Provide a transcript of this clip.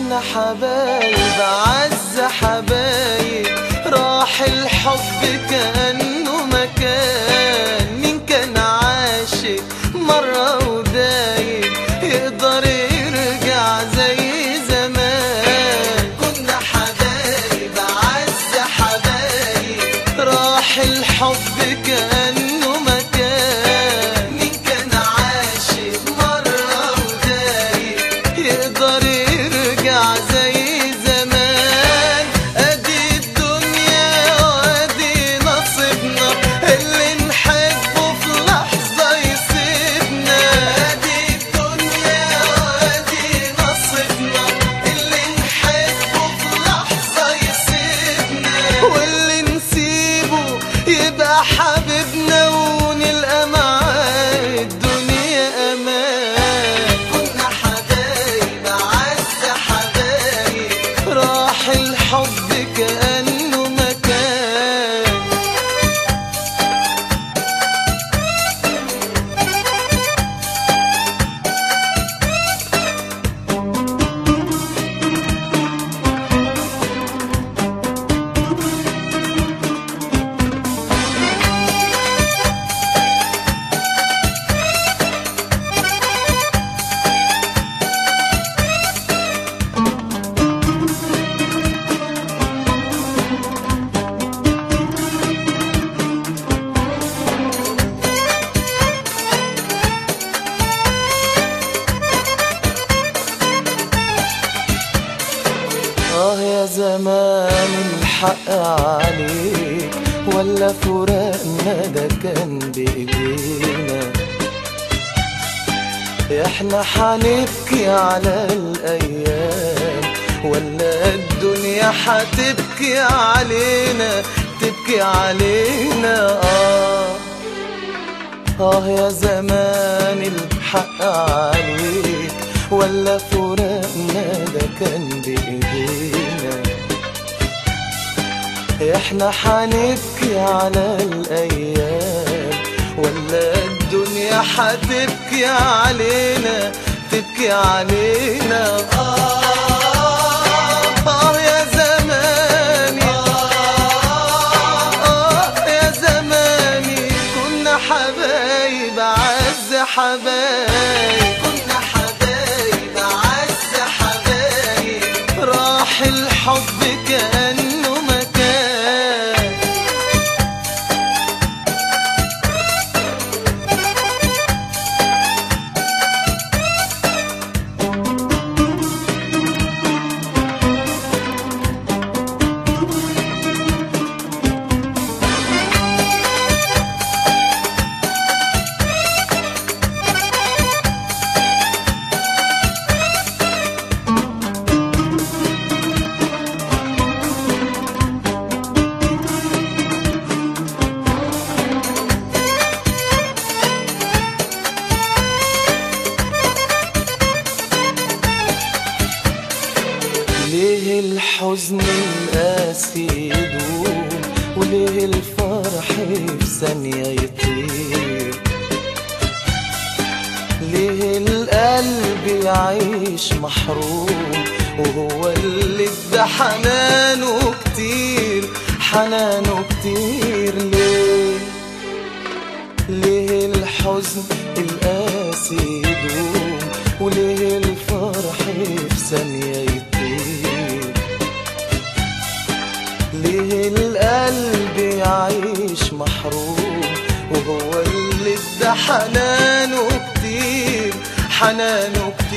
كنا حبايب أعز حبايب، راح الحب كأنه مكان. مين كان عاشق مرة ودايب يقدر يرجع زي زمان؟ كنا حبايب أعز حبايب، راح الحب كأنه مكان. مين كان عاشق مرة ودايب يقدر يرجع زي زمان؟ ادي الدنيا وادي نصيبنا، اللي نحبه في لحظة يسيبنا. ادي الدنيا وادي نصيبنا، اللي نحبه في لحظة يسيبنا، واللي نسيبه يبقى حبيبنا ونلقى معاه الدنيا امان. كنا حبايب أعز حبايب، راح الحب كأنه مكان. يا زمان الحق عليك، ولا فراقنا ده كان بإيدينا؟ احنا حنبكي على الأيام، ولا الدنيا حتبكي علينا؟ تبكي علينا. يا زمان الحق عليك، ولا فراقنا ده كان بإيدينا؟ احنا حنبكي على الأيام، ولا الدنيا حتبكي علينا؟ تبكي علينا. يا زماني، يا زماني، كنا حبايب أعز حبايب، كنا حبايب أعز حبايب، راح الحب كأنه مكان. ليه الحزن القاسي يدوم، وليه الفرح في ثانية يطير؟ ليه القلب يعيش محروم، وهو اللي ادى حنانه كتير، حنانه كتير؟ ليه الحزن القاسي يدوم، وليه الفرح في ثانية يطير؟ ليه القلب يعيش محروم، وهو اللي ادى حنانه كتير، حنانه كتير؟